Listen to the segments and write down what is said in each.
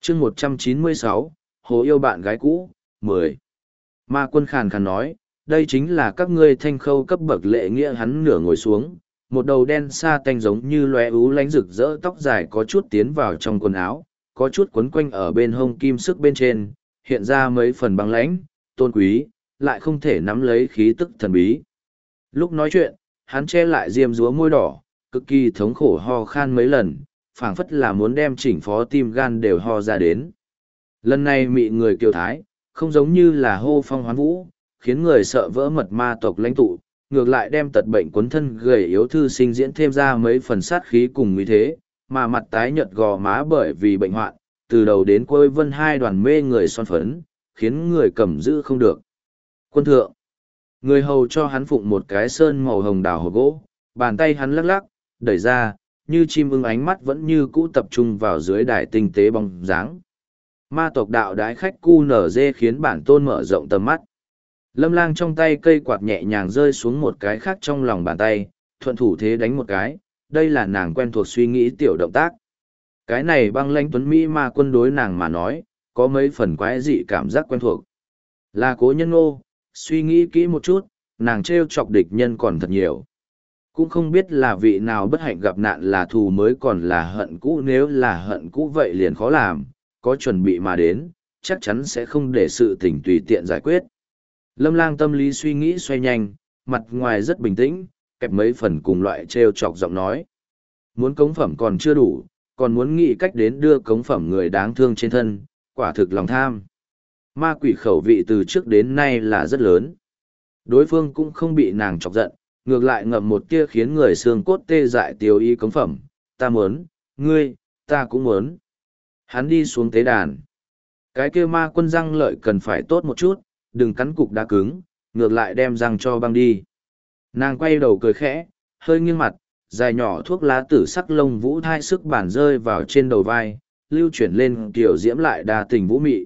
chương 196, Hồ yêu bạn gái cũ, 10. Ma Quân khàn khàn nói, đây chính là các ngươi thanh khâu cấp bậc lệ nghĩa. Hắn nửa ngồi xuống, một đầu đen sa tanh giống như lóe ú lánh rực rỡ tóc dài có chút tiến vào trong quần áo, có chút quấn quanh ở bên hông kim sức bên trên, hiện ra mấy phần băng lãnh, tôn quý, lại không thể nắm lấy khí tức thần bí. Lúc nói chuyện, hắn che lại diêm dúa môi đỏ, cực kỳ thống khổ ho khan mấy lần, phảng phất là muốn đem chỉnh phó tim gan đều ho ra đến. Lần này mị người kiều thái, không giống như là hô phong hoán vũ, khiến người sợ vỡ mật ma tộc lãnh tụ, ngược lại đem tật bệnh quấn thân gầy yếu thư sinh diễn thêm ra mấy phần sát khí cùng nguy thế, mà mặt tái nhợt gò má bởi vì bệnh hoạn, từ đầu đến cuối vân hai đoàn mê người son phấn, khiến người cầm giữ không được. Quân thượng, người hầu cho hắn phụng một cái sơn màu hồng đào hộp gỗ, bàn tay hắn lắc lắc, đẩy ra, như chim ưng ánh mắt vẫn như cũ tập trung vào dưới đài tinh tế bóng dáng. Ma tộc đạo đái khách QNZ khiến bản tôn mở rộng tầm mắt. Lâm Lang trong tay cây quạt nhẹ nhàng rơi xuống một cái khác trong lòng bàn tay, thuận thủ thế đánh một cái, đây là nàng quen thuộc suy nghĩ tiểu động tác. Cái này băng lãnh tuấn Mỹ ma quân đối nàng mà nói, có mấy phần quái dị cảm giác quen thuộc. Là Cố Nhân Ngô, suy nghĩ kỹ một chút, nàng trêu chọc địch nhân còn thật nhiều. Cũng không biết là vị nào bất hạnh gặp nạn là thù mới còn là hận cũ, nếu là hận cũ vậy liền khó làm, có chuẩn bị mà đến, chắc chắn sẽ không để sự tình tùy tiện giải quyết. Lâm Lang tâm lý suy nghĩ xoay nhanh, mặt ngoài rất bình tĩnh, kẹp mấy phần cùng loại trêu chọc giọng nói. Muốn cống phẩm còn chưa đủ, còn muốn nghĩ cách đến đưa cống phẩm người đáng thương trên thân, quả thực lòng tham. Ma quỷ khẩu vị từ trước đến nay là rất lớn. Đối phương cũng không bị nàng chọc giận, ngược lại ngậm một tia khiến người xương cốt tê dại tiêu ý cống phẩm. Ta muốn, ngươi, ta cũng muốn. Hắn đi xuống tế đàn. Cái kia ma quân răng lợi cần phải tốt một chút, đừng cắn cục đá cứng, ngược lại đem răng cho băng đi. Nàng quay đầu cười khẽ, hơi nghiêng mặt, dài nhỏ thuốc lá tử sắc lông vũ thai sức bản rơi vào trên đầu vai, lưu chuyển lên kiểu diễm lại đa tình vũ mị.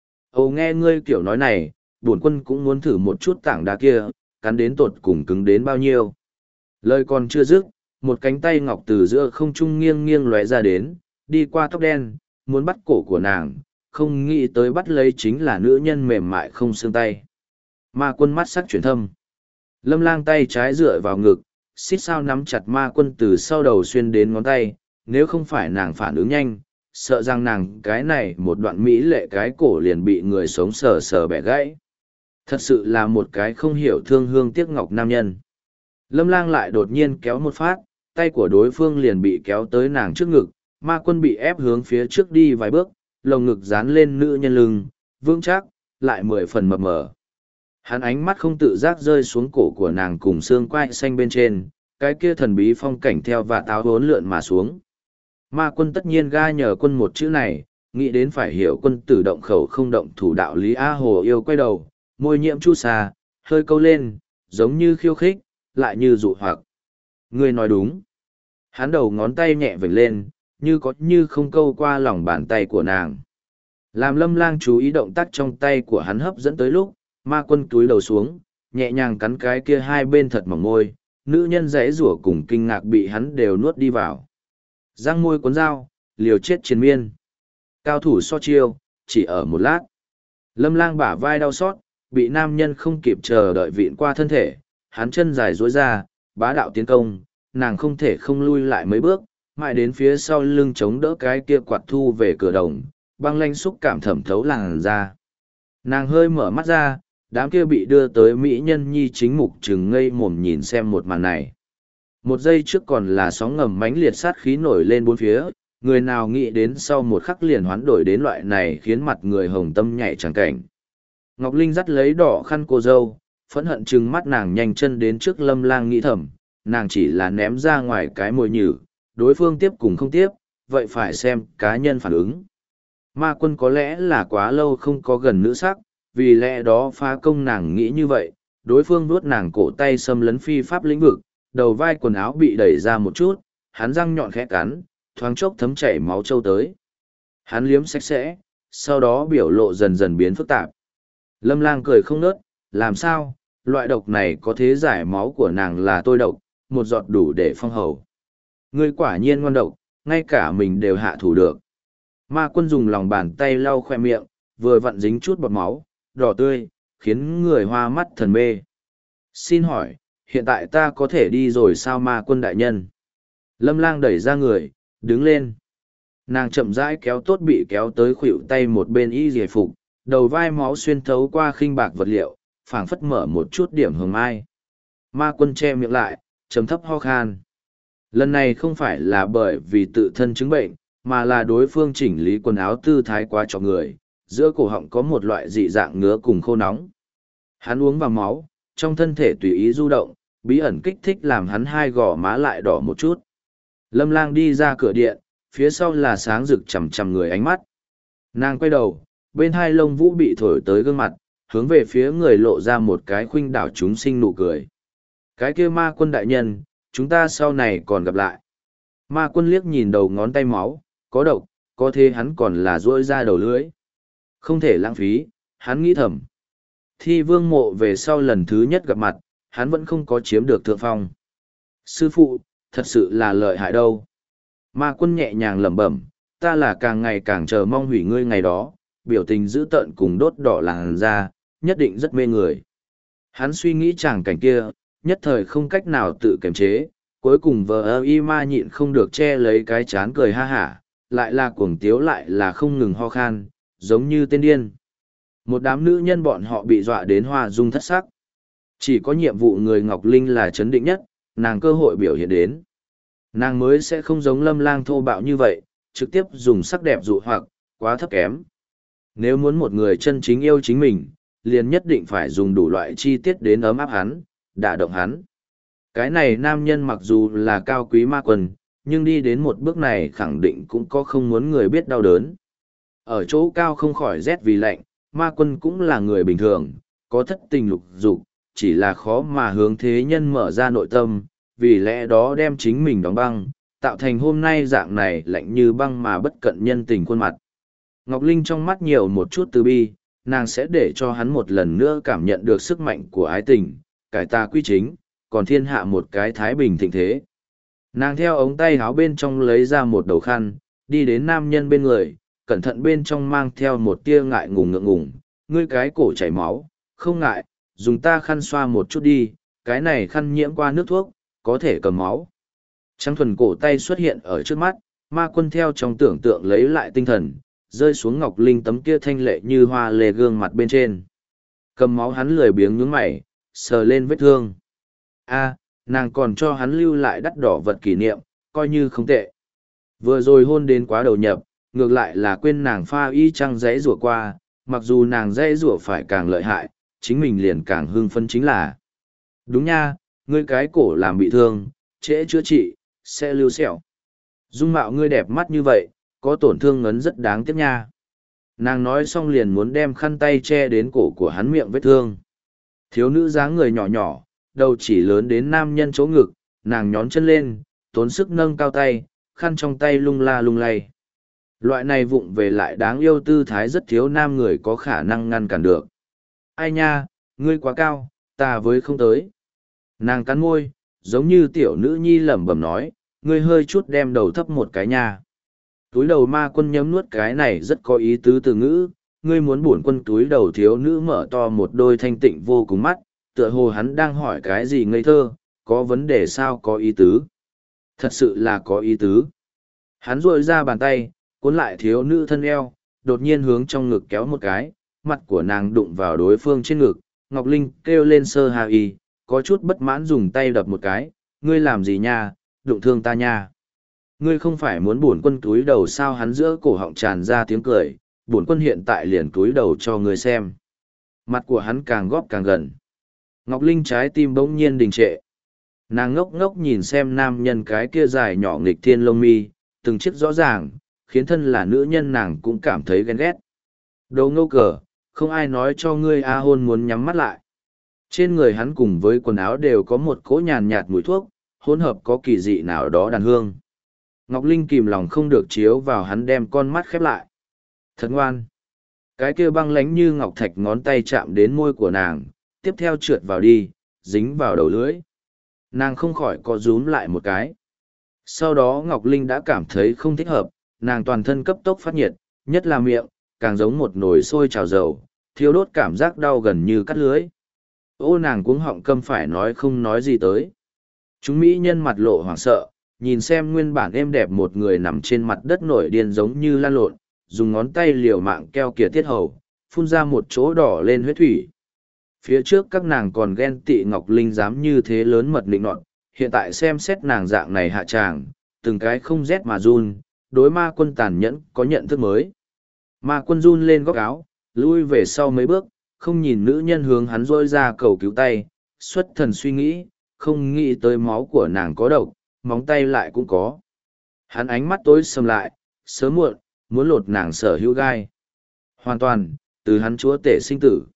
Ồ nghe ngươi kiểu nói này, bổn quân cũng muốn thử một chút tảng đá kia, cắn đến tột cùng cứng đến bao nhiêu. Lời còn chưa dứt, một cánh tay ngọc từ giữa không trung nghiêng nghiêng lóe ra đến, đi qua tóc đen, muốn bắt cổ của nàng, không nghĩ tới bắt lấy chính là nữ nhân mềm mại không xương tay. Ma quân mắt sắc chuyển thâm. Lâm Lang tay trái dựa vào ngực, xít sao nắm chặt ma quân từ sau đầu xuyên đến ngón tay, nếu không phải nàng phản ứng nhanh, sợ rằng nàng cái này một đoạn mỹ lệ cái cổ liền bị người sống sờ sờ bẻ gãy. Thật sự là một cái không hiểu thương hương tiếc ngọc nam nhân. Lâm Lang lại đột nhiên kéo một phát, tay của đối phương liền bị kéo tới nàng trước ngực, ma quân bị ép hướng phía trước đi vài bước, lồng ngực dán lên nữ nhân lưng, vững chắc, lại 10 phần mập mờ. Hắn ánh mắt không tự giác rơi xuống cổ của nàng cùng xương quai xanh bên trên, cái kia thần bí phong cảnh theo và táo hốn lượn mà xuống. Ma quân tất nhiên ga nhờ quân một chữ này, nghĩ đến phải hiểu quân tử động khẩu không động thủ đạo lý. A Hồ yêu quay đầu, môi nhiễm chu sa, hơi câu lên, giống như khiêu khích, lại như dụ hoặc. Ngươi nói đúng. Hắn đầu ngón tay nhẹ vểnh lên, như có như không câu qua lòng bàn tay của nàng. Làm Lâm Lang chú ý động tác trong tay của hắn hấp dẫn tới lúc, ma quân túi đầu xuống, nhẹ nhàng cắn cái kia hai bên thật mỏng môi, nữ nhân rẽ rủa cùng kinh ngạc bị hắn đều nuốt đi vào. Răng môi cuốn dao, liều chết triền miên. Cao thủ so chiêu, chỉ ở một lát. Lâm Lang bả vai đau xót, bị nam nhân không kịp chờ đợi vịn qua thân thể, hắn chân dài duỗi ra, bá đạo tiến công, nàng không thể không lui lại mấy bước, mãi đến phía sau lưng chống đỡ cái kia quạt thu về cửa đồng, băng lanh xúc cảm thẩm thấu làn ra. Nàng hơi mở mắt ra, đám kia bị đưa tới mỹ nhân nhi chính mục trừng ngây mồm nhìn xem một màn này. Một giây trước còn là sóng ngầm mãnh liệt sát khí nổi lên bốn phía, người nào nghĩ đến sau một khắc liền hoán đổi đến loại này khiến mặt người hồng tâm nhảy trắng cảnh. Ngọc Linh dắt lấy đỏ khăn cô dâu, phẫn hận trừng mắt nàng nhanh chân đến trước Lâm Lang nghĩ thầm, nàng chỉ là ném ra ngoài cái mồi nhử, đối phương tiếp cùng không tiếp, vậy phải xem cá nhân phản ứng. Ma quân có lẽ là quá lâu không có gần nữ sắc, vì lẽ đó phá công nàng nghĩ như vậy, đối phương vuốt nàng cổ tay xâm lấn phi pháp lĩnh vực, đầu vai quần áo bị đẩy ra một chút, hắn răng nhọn khẽ cắn, thoáng chốc thấm chảy máu trâu tới. Hắn liếm sạch sẽ, sau đó biểu lộ dần dần biến phức tạp. Lâm Lang cười không nớt, làm sao, loại độc này có thế giải máu của nàng là tôi độc, một giọt đủ để phong hầu. Ngươi quả nhiên ngoan độc, ngay cả mình đều hạ thủ được. Ma Quân dùng lòng bàn tay lau khoe miệng, vừa vặn dính chút bọt máu, đỏ tươi, khiến người hoa mắt thần mê. Xin hỏi, hiện tại ta có thể đi rồi sao Ma Quân đại nhân? Lâm Lang đẩy ra người, đứng lên. Nàng chậm rãi kéo tốt bị kéo tới khuỷu tay một bên y giải phục, đầu vai máu xuyên thấu qua khinh bạc vật liệu, phảng phất mở một chút điểm hồng mai. Ma Quân che miệng lại, trầm thấp ho khan. Lần này không phải là bởi vì tự thân chứng bệnh, mà là đối phương chỉnh lý quần áo tư thái quá cho người, giữa cổ họng có một loại dị dạng ngứa cùng khô nóng. Hắn uống vào máu, trong thân thể tùy ý du động, bí ẩn kích thích làm hắn hai gò má lại đỏ một chút. Lâm Lang đi ra cửa điện, phía sau là sáng rực chằm chằm người ánh mắt. Nàng quay đầu, bên hai lông vũ bị thổi tới gương mặt, hướng về phía người lộ ra một cái khuynh đảo chúng sinh nụ cười. Cái kia Ma Quân đại nhân, chúng ta sau này còn gặp lại. Ma Quân liếc nhìn đầu ngón tay máu, có độc, có thế hắn còn là rỗi ra đầu lưỡi. Không thể lãng phí, hắn nghĩ thầm. Thi Vương Mộ về sau lần thứ nhất gặp mặt, hắn vẫn không có chiếm được thượng phong. Sư phụ, thật sự là lợi hại đâu. Ma Quân nhẹ nhàng lẩm bẩm, ta là càng ngày càng chờ mong hủy ngươi ngày đó, biểu tình dữ tợn cùng đốt đỏ làn da, nhất định rất mê người. Hắn suy nghĩ chàng cảnh kia, nhất thời không cách nào tự kiềm chế, cuối cùng vờ y ma nhịn không được che lấy cái chán cười ha hả, lại là cuồng tiếu lại là không ngừng ho khan, giống như tên điên. Một đám nữ nhân bọn họ bị dọa đến hoa dung thất sắc. Chỉ có nhiệm vụ người Ngọc Linh là chấn định nhất, nàng cơ hội biểu hiện đến. Nàng mới sẽ không giống Lâm Lang thô bạo như vậy, trực tiếp dùng sắc đẹp dụ hoặc, quá thấp kém. Nếu muốn một người chân chính yêu chính mình, liền nhất định phải dùng đủ loại chi tiết đến ấm áp hắn, đả động hắn. Cái này nam nhân mặc dù là cao quý Ma Quân, nhưng đi đến một bước này khẳng định cũng có không muốn người biết đau đớn. Ở chỗ cao không khỏi rét vì lạnh, Ma Quân cũng là người bình thường, có thất tình lục dục, chỉ là khó mà hướng thế nhân mở ra nội tâm, vì lẽ đó đem chính mình đóng băng, tạo thành hôm nay dạng này lạnh như băng mà bất cận nhân tình khuôn mặt. Ngọc Linh trong mắt nhiều một chút từ bi, nàng sẽ để cho hắn một lần nữa cảm nhận được sức mạnh của ái tình, cải tà quy chính, còn thiên hạ một cái thái bình thịnh thế. Nàng theo ống tay áo bên trong lấy ra một đầu khăn, đi đến nam nhân bên người, cẩn thận bên trong mang theo một tia ngại ngùng ngượng ngùng, ngươi cái cổ chảy máu, không ngại, dùng ta khăn xoa một chút đi, cái này khăn nhiễm qua nước thuốc, có thể cầm máu. Trắng thuần cổ tay xuất hiện ở trước mắt, Ma Quân theo trong tưởng tượng lấy lại tinh thần, rơi xuống Ngọc Linh tấm kia thanh lệ như hoa lê gương mặt bên trên. Cầm máu hắn lười biếng nhướng mày, sờ lên vết thương. Nàng còn cho hắn lưu lại đắt đỏ vật kỷ niệm, coi như không tệ. Vừa rồi hôn đến quá đầu nhập, ngược lại là quên nàng pha y trăng dãy rủa qua, mặc dù nàng dãy rủa phải càng lợi hại, chính mình liền càng hưng phấn chính là. Đúng nha, ngươi cái cổ làm bị thương, trễ chữa trị, sẽ lưu sẹo. Dung mạo ngươi đẹp mắt như vậy, có tổn thương ngấn rất đáng tiếc nha. Nàng nói xong liền muốn đem khăn tay che đến cổ của hắn miệng vết thương. Thiếu nữ dáng người nhỏ nhỏ, đầu chỉ lớn đến nam nhân chỗ ngực, nàng nhón chân lên, tốn sức nâng cao tay, khăn trong tay lung la lung lay. Loại này vụng về lại đáng yêu tư thái rất thiếu nam người có khả năng ngăn cản được. Ai nha, ngươi quá cao, ta với không tới. Nàng cắn môi, giống như tiểu nữ nhi lẩm bẩm nói, ngươi hơi chút đem đầu thấp một cái nha. Túi đầu Ma Quân nhấm nuốt cái này rất có ý tứ từ ngữ, ngươi muốn bổn quân túi đầu thiếu nữ mở to một đôi thanh tịnh vô cùng mắt, tựa hồ hắn đang hỏi cái gì ngây thơ, có vấn đề sao có ý tứ. Thật sự là có ý tứ. Hắn duỗi ra bàn tay, cuốn lại thiếu nữ thân eo, đột nhiên hướng trong ngực kéo một cái, mặt của nàng đụng vào đối phương trên ngực, Ngọc Linh kêu lên sơ hà y, có chút bất mãn dùng tay đập một cái, ngươi làm gì nha, đụng thương ta nha. Ngươi không phải muốn bổn quân túi đầu sao? Hắn giữa cổ họng tràn ra tiếng cười, bổn quân hiện tại liền túi đầu cho ngươi xem. Mặt của hắn càng góp càng gần. Ngọc Linh trái tim bỗng nhiên đình trệ. Nàng ngốc ngốc nhìn xem nam nhân cái kia dài nhỏ nghịch thiên lông mi, từng chiếc rõ ràng, khiến thân là nữ nhân nàng cũng cảm thấy ghen ghét. Đồ ngâu cờ, không ai nói cho ngươi A Hôn muốn nhắm mắt lại. Trên người hắn cùng với quần áo đều có một cỗ nhàn nhạt mùi thuốc, hỗn hợp có kỳ dị nào đó đàn hương. Ngọc Linh kìm lòng không được chiếu vào hắn đem con mắt khép lại. Thật ngoan. Cái kia băng lánh như ngọc thạch ngón tay chạm đến môi của nàng, tiếp theo trượt vào đi, dính vào đầu lưỡi. Nàng không khỏi co rúm lại một cái. Sau đó Ngọc Linh đã cảm thấy không thích hợp, nàng toàn thân cấp tốc phát nhiệt, nhất là miệng, càng giống một nồi sôi trào dầu, thiêu đốt cảm giác đau gần như cắt lưới. Ô nàng cuống họng câm phải nói không nói gì tới. Chúng mỹ nhân mặt lộ hoảng sợ, nhìn xem nguyên bản êm đẹp một người nằm trên mặt đất nổi điên giống như lan lộn, dùng ngón tay liều mạng keo kiệt tiết hầu, phun ra một chỗ đỏ lên huyết thủy. Phía trước các nàng còn ghen tị Ngọc Linh dám như thế lớn mật định nọt, hiện tại xem xét nàng dạng này hạ tràng, từng cái không rét mà run, đối ma quân tàn nhẫn có nhận thức mới. Ma quân run lên góc áo, lui về sau mấy bước, không nhìn nữ nhân hướng hắn rôi ra cầu cứu tay, xuất thần suy nghĩ, không nghĩ tới máu của nàng có độc, móng tay lại cũng có. Hắn ánh mắt tối sầm lại, sớm muộn, muốn lột nàng sở hữu gai. Hoàn toàn, từ hắn chúa tể sinh tử.